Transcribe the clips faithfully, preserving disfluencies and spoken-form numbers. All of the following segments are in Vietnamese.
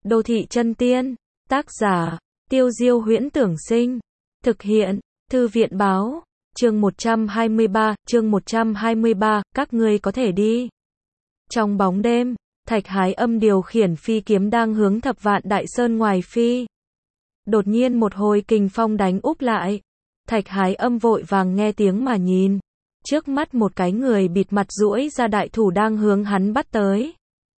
Đô thị chân tiên, tác giả, Tiêu Diêu Huyễn Tưởng Sinh, thực hiện, Thư viện Báo, chương một trăm hai mươi ba, chương một trăm hai mươi ba, các ngươi có thể đi. Trong bóng đêm, Thạch Hái Âm điều khiển phi kiếm đang hướng Thập Vạn Đại Sơn ngoài phi. Đột nhiên một hồi kình phong đánh úp lại. Thạch Hái Âm vội vàng nghe tiếng mà nhìn. Trước mắt một cái người bịt mặt duỗi ra đại thủ đang hướng hắn bắt tới.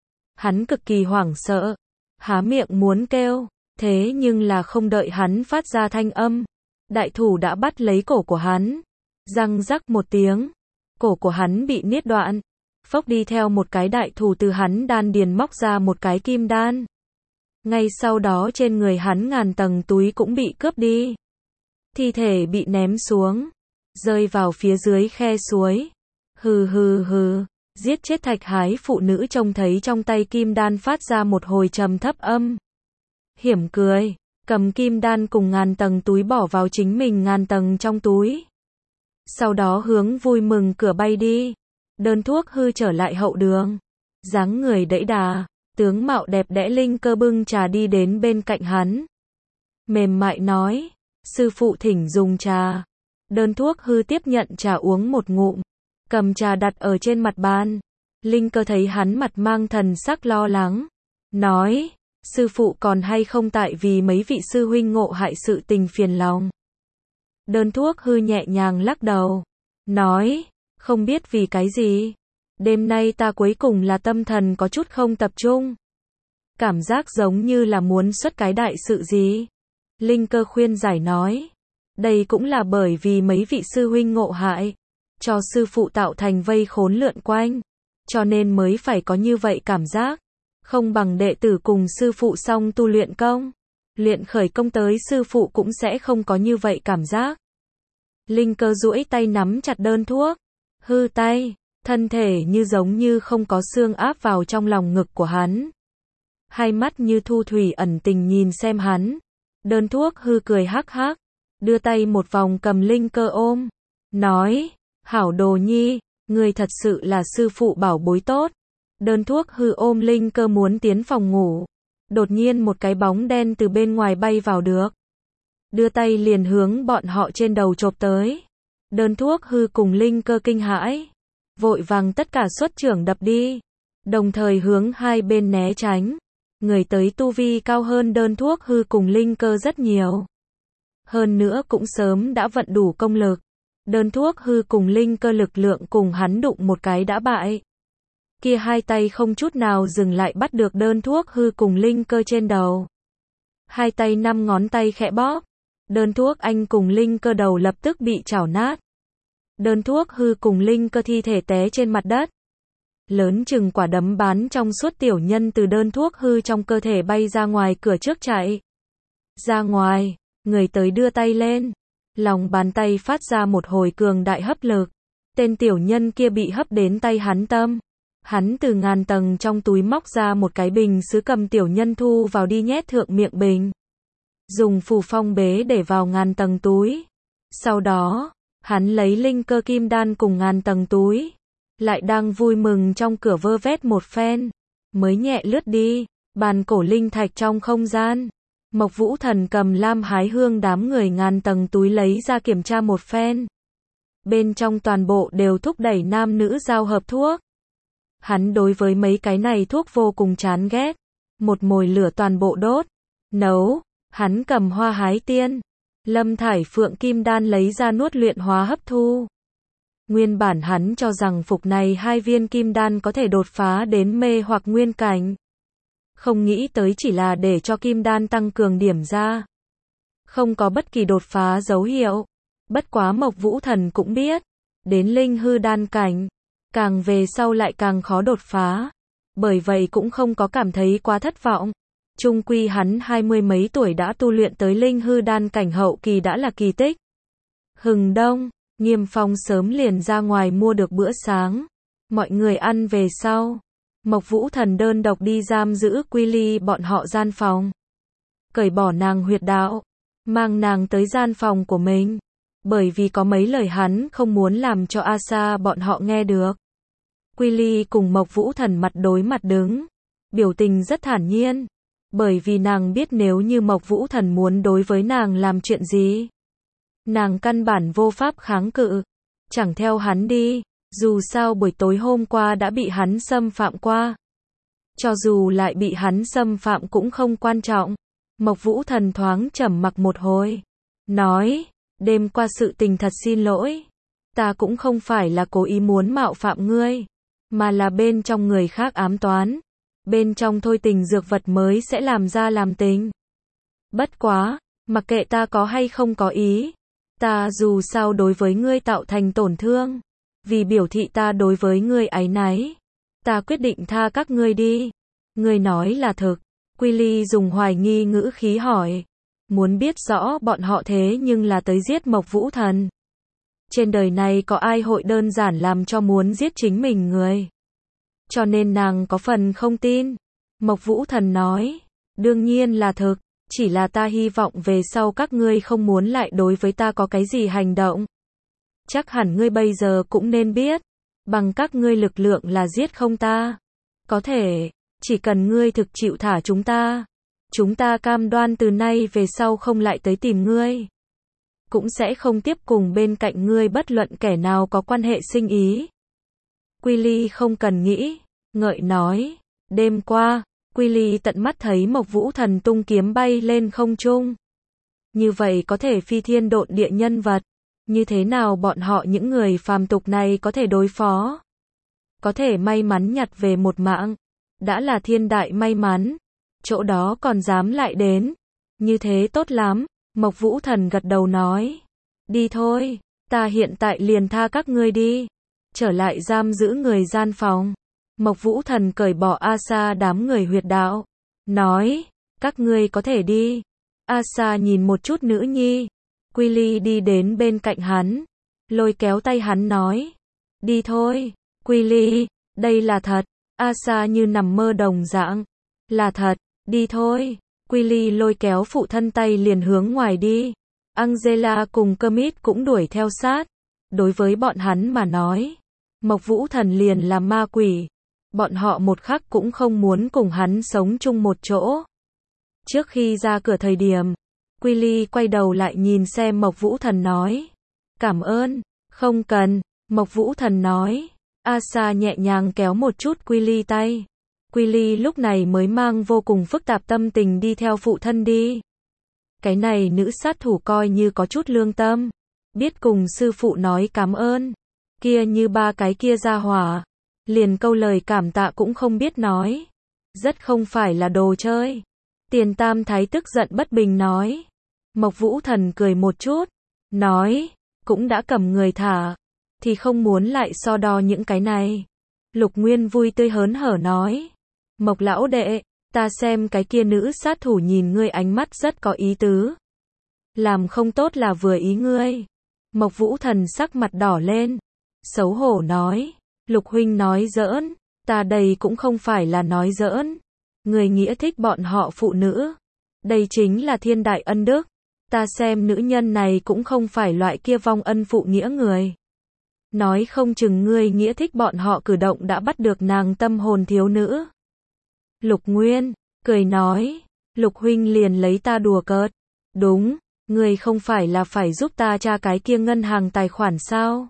Hắn cực kỳ hoảng sợ, há miệng muốn kêu, thế nhưng là không đợi hắn phát ra thanh âm. Đại thủ đã bắt lấy cổ của hắn. Răng rắc một tiếng, cổ của hắn bị niết đoạn. Phốc đi theo một cái đại thủ từ hắn đan điền móc ra một cái kim đan. Ngay sau đó trên người hắn ngàn tầng túi cũng bị cướp đi. Thi thể bị ném xuống, rơi vào phía dưới khe suối. Hừ hừ hừ, giết chết Thạch Hái phụ nữ trông thấy trong tay kim đan phát ra một hồi trầm thấp âm. Hiểm cười, cầm kim đan cùng ngàn tầng túi bỏ vào chính mình ngàn tầng trong túi. Sau đó hướng vui mừng cửa bay đi. Đơn Thuốc Hư trở lại hậu đường. Dáng người đẫy đà, tướng mạo đẹp đẽ Linh Cơ bưng trà đi đến bên cạnh hắn. Mềm mại nói, sư phụ thỉnh dùng trà. Đơn Thuốc Hư tiếp nhận trà uống một ngụm, cầm trà đặt ở trên mặt bàn. Linh Cơ thấy hắn mặt mang thần sắc lo lắng, nói, sư phụ còn hay không tại vì mấy vị sư huynh ngộ hại sự tình phiền lòng. Đơn Thuốc Hư nhẹ nhàng lắc đầu, nói, không biết vì cái gì. Đêm nay ta cuối cùng là tâm thần có chút không tập trung. Cảm giác giống như là muốn xuất cái đại sự gì. Linh Cơ khuyên giải nói, đây cũng là bởi vì mấy vị sư huynh ngộ hại, cho sư phụ tạo thành vây khốn lượn quanh, cho nên mới phải có như vậy cảm giác. Không bằng đệ tử cùng sư phụ xong tu luyện công, luyện khởi công tới sư phụ cũng sẽ không có như vậy cảm giác. Linh Cơ duỗi tay nắm chặt Đơn Thuốc Hư tay, thân thể như giống như không có xương áp vào trong lòng ngực của hắn. Hai mắt như thu thủy ẩn tình nhìn xem hắn. Đơn Thuốc Hư cười hắc hắc, đưa tay một vòng cầm Linh Cơ ôm, nói, hảo đồ nhi, người thật sự là sư phụ bảo bối tốt. Đơn Thuốc Hư ôm Linh Cơ muốn tiến phòng ngủ. Đột nhiên một cái bóng đen từ bên ngoài bay vào được. Đưa tay liền hướng bọn họ trên đầu chộp tới. Đơn Thuốc Hư cùng Linh Cơ kinh hãi, vội vàng tất cả xuất trưởng đập đi, đồng thời hướng hai bên né tránh. Người tới tu vi cao hơn Đơn Thuốc Hư cùng Linh Cơ rất nhiều. Hơn nữa cũng sớm đã vận đủ công lực. Đơn Thuốc Hư cùng Linh Cơ lực lượng cùng hắn đụng một cái đã bại. Kia hai tay không chút nào dừng lại bắt được Đơn Thuốc Hư cùng Linh Cơ trên đầu. Hai tay năm ngón tay khẽ bóp. Đơn Thuốc Anh cùng Linh Cơ đầu lập tức bị chảo nát. Đơn Thuốc Hư cùng Linh Cơ thi thể té trên mặt đất. Lớn chừng quả đấm bán trong suốt tiểu nhân từ Đơn Thuốc Hư trong cơ thể bay ra ngoài cửa trước chạy. Ra ngoài, người tới đưa tay lên. Lòng bàn tay phát ra một hồi cường đại hấp lực. Tên tiểu nhân kia bị hấp đến tay hắn tâm. Hắn từ ngàn tầng trong túi móc ra một cái bình sứ cầm tiểu nhân thu vào đi nhét thượng miệng bình. Dùng phù phong bế để vào ngàn tầng túi. Sau đó, hắn lấy Linh Cơ kim đan cùng ngàn tầng túi. Lại đang vui mừng trong cửa vơ vét một phen. Mới nhẹ lướt đi, bàn cổ linh thạch trong không gian. Mộc Vũ Thần cầm Lam Hái Hương đám người ngàn tầng túi lấy ra kiểm tra một phen. Bên trong toàn bộ đều thúc đẩy nam nữ giao hợp thuốc. Hắn đối với mấy cái này thuốc vô cùng chán ghét. Một mồi lửa toàn bộ đốt, nấu. Hắn cầm Hoa Hái Tiên, Lâm Thải Phượng kim đan lấy ra nuốt luyện hóa hấp thu. Nguyên bản hắn cho rằng phục này hai viên kim đan có thể đột phá đến mê hoặc nguyên cảnh. Không nghĩ tới chỉ là để cho kim đan tăng cường điểm ra. Không có bất kỳ đột phá dấu hiệu. Bất quá Mộc Vũ Thần cũng biết, đến linh hư đan cảnh, càng về sau lại càng khó đột phá. Bởi vậy cũng không có cảm thấy quá thất vọng. Chung quy hắn hai mươi mấy tuổi đã tu luyện tới linh hư đan cảnh hậu kỳ đã là kỳ tích. Hừng đông, Nghiêm Phong sớm liền ra ngoài mua được bữa sáng. Mọi người ăn về sau. Mộc Vũ Thần đơn độc đi giam giữ Quy Ly bọn họ gian phòng. Cởi bỏ nàng huyệt đạo. Mang nàng tới gian phòng của mình. Bởi vì có mấy lời hắn không muốn làm cho Asa bọn họ nghe được. Quy Ly cùng Mộc Vũ Thần mặt đối mặt đứng. Biểu tình rất thản nhiên. Bởi vì nàng biết nếu như Mộc Vũ Thần muốn đối với nàng làm chuyện gì, nàng căn bản vô pháp kháng cự, chẳng theo hắn đi, dù sao buổi tối hôm qua đã bị hắn xâm phạm qua. Cho dù lại bị hắn xâm phạm cũng không quan trọng. Mộc Vũ Thần thoáng trầm mặc một hồi, nói, đêm qua sự tình thật xin lỗi, ta cũng không phải là cố ý muốn mạo phạm ngươi, mà là bên trong người khác ám toán, bên trong thôi tình dược vật mới sẽ làm ra làm tình. Bất quá, mặc kệ ta có hay không có ý, ta dù sao đối với ngươi tạo thành tổn thương, vì biểu thị ta đối với ngươi áy náy, ta quyết định tha các ngươi đi. Ngươi nói là thực. Quy Ly dùng hoài nghi ngữ khí hỏi, muốn biết rõ bọn họ thế nhưng là tới giết Mộc Vũ Thần. Trên đời này có ai hội đơn giản làm cho muốn giết chính mình người. Cho nên nàng có phần không tin. Mộc Vũ Thần nói, đương nhiên là thực, chỉ là ta hy vọng về sau các ngươi không muốn lại đối với ta có cái gì hành động. Chắc hẳn ngươi bây giờ cũng nên biết, bằng các ngươi lực lượng là giết không ta. Có thể, chỉ cần ngươi thực chịu thả chúng ta, chúng ta cam đoan từ nay về sau không lại tới tìm ngươi. Cũng sẽ không tiếp cùng bên cạnh ngươi bất luận kẻ nào có quan hệ sinh ý. Quy Ly không cần nghĩ, ngợi nói, đêm qua, Quy Ly tận mắt thấy Mộc Vũ Thần tung kiếm bay lên không trung. Như vậy có thể phi thiên độn địa nhân vật, như thế nào bọn họ những người phàm tục này có thể đối phó? Có thể may mắn nhặt về một mạng, đã là thiên đại may mắn, chỗ đó còn dám lại đến, như thế tốt lắm. Mộc Vũ Thần gật đầu nói, đi thôi, ta hiện tại liền tha các ngươi đi, trở lại giam giữ người gian phòng. Mộc Vũ Thần cởi bỏ Asa đám người huyệt đạo, nói, các ngươi có thể đi. Asa nhìn một chút nữ nhi, Quy Ly đi đến bên cạnh hắn, lôi kéo tay hắn nói, đi thôi. Quy Ly, đây là thật. Asa như nằm mơ đồng dạng, là thật, đi thôi. Quy Ly lôi kéo phụ thân tay liền hướng ngoài đi. Angela cùng Kermit cũng đuổi theo sát. Đối với bọn hắn mà nói, Mộc Vũ Thần liền là ma quỷ, bọn họ một khắc cũng không muốn cùng hắn sống chung một chỗ. Trước khi ra cửa thời điểm, Quy Ly quay đầu lại nhìn xem Mộc Vũ Thần nói, cảm ơn. Không cần. Mộc Vũ Thần nói. Asa nhẹ nhàng kéo một chút Quy Ly tay. Quy Ly lúc này mới mang vô cùng phức tạp tâm tình đi theo phụ thân đi. Cái này nữ sát thủ coi như có chút lương tâm, biết cùng sư phụ nói cảm ơn. Kia như ba cái kia ra hỏa, liền câu lời cảm tạ cũng không biết nói. Rất không phải là đồ chơi. Tiền Tam Thái tức giận bất bình nói. Mộc Vũ Thần cười một chút, nói, cũng đã cầm người thả, thì không muốn lại so đo những cái này. Lục Nguyên vui tươi hớn hở nói, Mộc lão đệ, ta xem cái kia nữ sát thủ nhìn ngươi ánh mắt rất có ý tứ. Làm không tốt là vừa ý ngươi. Mộc Vũ Thần sắc mặt đỏ lên, xấu hổ nói, Lục huynh nói giỡn, ta đây cũng không phải là nói giỡn. Người nghĩa thích bọn họ phụ nữ, đây chính là thiên đại ân đức. Ta xem nữ nhân này cũng không phải loại kia vong ân phụ nghĩa người. Nói không chừng ngươi nghĩa thích bọn họ cử động đã bắt được nàng tâm hồn thiếu nữ. Lục Nguyên, cười nói, Lục huynh liền lấy ta đùa cợt. Đúng, ngươi không phải là phải giúp ta tra cái kia ngân hàng tài khoản sao?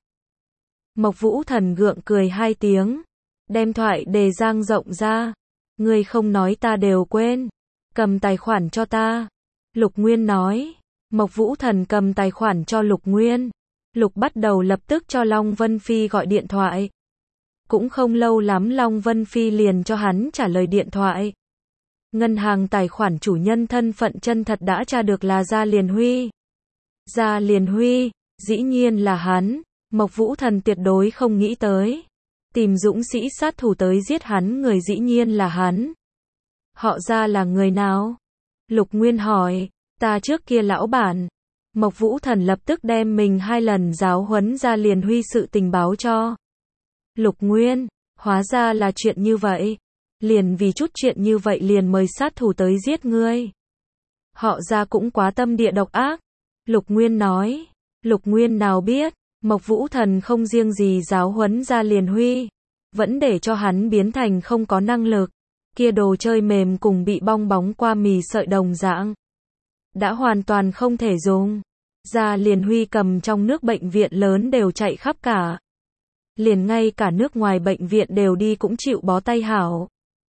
Mộc Vũ Thần gượng cười hai tiếng, đem thoại đề giang rộng ra. Ngươi không nói ta đều quên, cầm tài khoản cho ta. Lục Nguyên nói. Mộc Vũ Thần cầm tài khoản cho Lục Nguyên. Lục bắt đầu lập tức cho Long Vân Phi gọi điện thoại. Cũng không lâu lắm Long Vân Phi liền cho hắn trả lời điện thoại. Ngân hàng tài khoản chủ nhân thân phận chân thật đã tra được là Gia Liền Huy. Gia Liền Huy, dĩ nhiên là hắn. Mộc Vũ Thần tuyệt đối không nghĩ tới. Tìm dũng sĩ sát thủ tới giết hắn người dĩ nhiên là hắn. Họ Gia là người nào? Lục Nguyên hỏi. Ta trước kia lão bản. Mộc Vũ Thần lập tức đem mình hai lần giáo huấn Gia Liền Huy sự tình báo cho Lục Nguyên. Hóa ra là chuyện như vậy. Liền vì chút chuyện như vậy liền mời sát thủ tới giết ngươi. Họ Gia cũng quá tâm địa độc ác. Lục Nguyên nói. Lục Nguyên nào biết, Mộc Vũ Thần không riêng gì giáo huấn Gia Liền Huy, vẫn để cho hắn biến thành không có năng lực. kia đồ chơi mềm cùng bị bong bóng qua mì sợi đồng dạng. Đã hoàn toàn không thể dùng. Gia Liền Huy cầm trong nước bệnh viện lớn đều chạy khắp cả. Liền ngay cả nước ngoài bệnh viện đều đi cũng chịu bó tay hảo.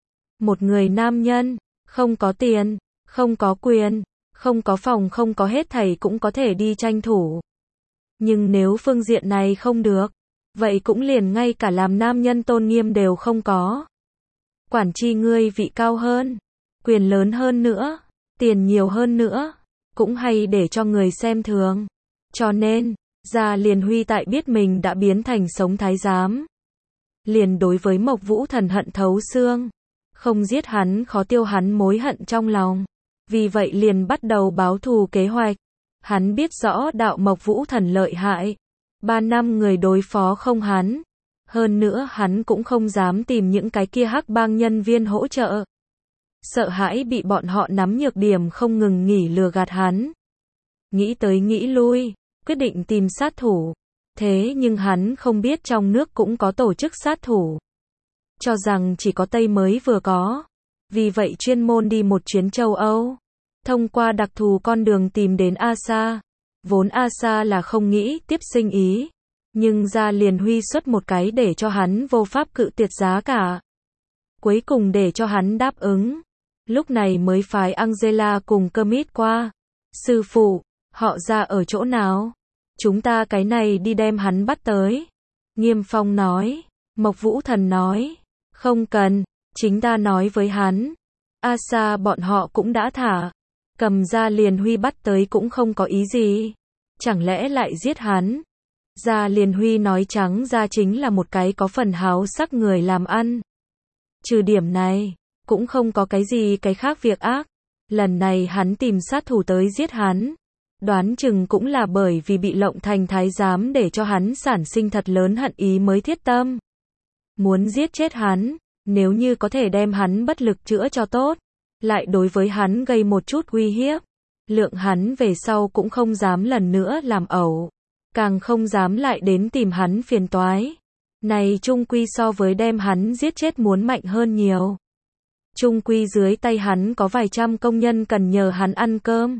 Một người nam nhân, không có tiền, không có quyền, không có phòng, không có hết thảy cũng có thể đi tranh thủ. Nhưng nếu phương diện này không được, vậy cũng liền ngay cả làm nam nhân tôn nghiêm đều không có. Quản chi ngươi vị cao hơn, quyền lớn hơn nữa, tiền nhiều hơn nữa, cũng hay để cho người xem thường. Cho nên, Gia Liền Huy tại biết mình đã biến thành sống thái giám, liền đối với Mộc Vũ Thần hận thấu xương. Không giết hắn khó tiêu hắn mối hận trong lòng. Vì vậy liền bắt đầu báo thù kế hoạch. Hắn biết rõ đạo Mộc Vũ Thần lợi hại. Ba năm người đối phó không hắn. Hơn nữa hắn cũng không dám tìm những cái kia hắc bang nhân viên hỗ trợ. Sợ hãi bị bọn họ nắm nhược điểm không ngừng nghỉ lừa gạt hắn. Nghĩ tới nghĩ lui, quyết định tìm sát thủ. Thế nhưng hắn không biết trong nước cũng có tổ chức sát thủ. Cho rằng chỉ có Tây mới vừa có. Vì vậy chuyên môn đi một chuyến châu Âu. Thông qua đặc thù con đường tìm đến Asa. Vốn Asa là không nghĩ tiếp sinh ý. Nhưng Gia Liền Huy xuất một cái để cho hắn vô pháp cự tuyệt giá cả. Cuối cùng để cho hắn đáp ứng. Lúc này mới phái Angela cùng Kermit qua. Sư phụ, họ Gia ở chỗ nào? Chúng ta cái này đi đem hắn bắt tới. Nghiêm Phong nói. Mộc Vũ Thần nói. Không cần, chính ta nói với hắn. Asa bọn họ cũng đã thả. Cầm Gia Liền Huy bắt tới cũng không có ý gì. Chẳng lẽ lại giết hắn? Gia Liền Huy nói trắng ra chính là một cái có phần háo sắc người làm ăn. Trừ điểm này, cũng không có cái gì cái khác việc ác. Lần này hắn tìm sát thủ tới giết hắn. Đoán chừng cũng là bởi vì bị lộng thành thái giám để cho hắn sản sinh thật lớn hận ý mới thiết tâm. Muốn giết chết hắn, nếu như có thể đem hắn bất lực chữa cho tốt, lại đối với hắn gây một chút uy hiếp, lượng hắn về sau cũng không dám lần nữa làm ẩu, càng không dám lại đến tìm hắn phiền toái. Này chung quy so với đem hắn giết chết muốn mạnh hơn nhiều. Chung quy dưới tay hắn có vài trăm công nhân cần nhờ hắn ăn cơm.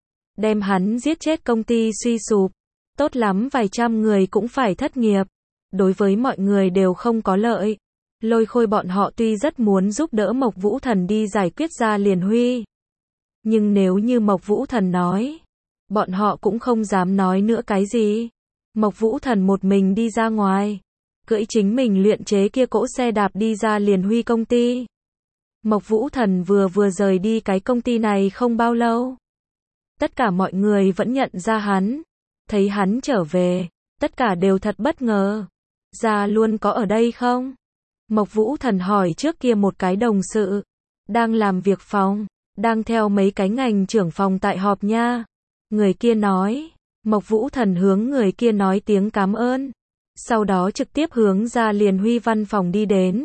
Đem hắn giết chết công ty suy sụp, tốt lắm vài trăm người cũng phải thất nghiệp. Đối với mọi người đều không có lợi. Lôi Khôi bọn họ tuy rất muốn giúp đỡ Mộc Vũ Thần đi giải quyết Gia Liền Huy. Nhưng nếu như Mộc Vũ Thần nói, bọn họ cũng không dám nói nữa cái gì. Mộc Vũ Thần một mình đi ra ngoài, cưỡi chính mình luyện chế kia cỗ xe đạp đi Gia Liền Huy công ty. Mộc Vũ Thần vừa vừa rời đi cái công ty này không bao lâu. Tất cả mọi người vẫn nhận ra hắn. Thấy hắn trở về, tất cả đều thật bất ngờ. Gia luôn có ở đây không? Mộc Vũ Thần hỏi trước kia một cái đồng sự. Đang làm việc phòng, đang theo mấy cái ngành trưởng phòng tại họp nha. Người kia nói. Mộc Vũ Thần hướng người kia nói tiếng cảm ơn. Sau đó trực tiếp hướng Gia Liền Huy văn phòng đi đến.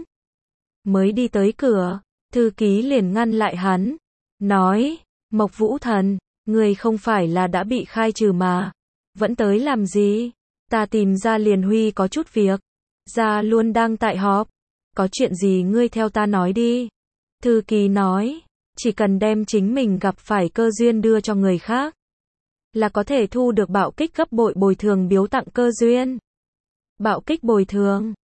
Mới đi tới cửa, thư ký liền ngăn lại hắn. Nói, Mộc Vũ Thần, người không phải là đã bị khai trừ mà. Vẫn tới làm gì? Ta tìm Gia Liền Huy có chút việc. Gia luôn đang tại họp. Có chuyện gì ngươi theo ta nói đi. Thư ký nói, chỉ cần đem chính mình gặp phải cơ duyên đưa cho người khác, là có thể thu được bạo kích gấp bội bồi thường biếu tặng cơ duyên. Bạo kích bồi thường,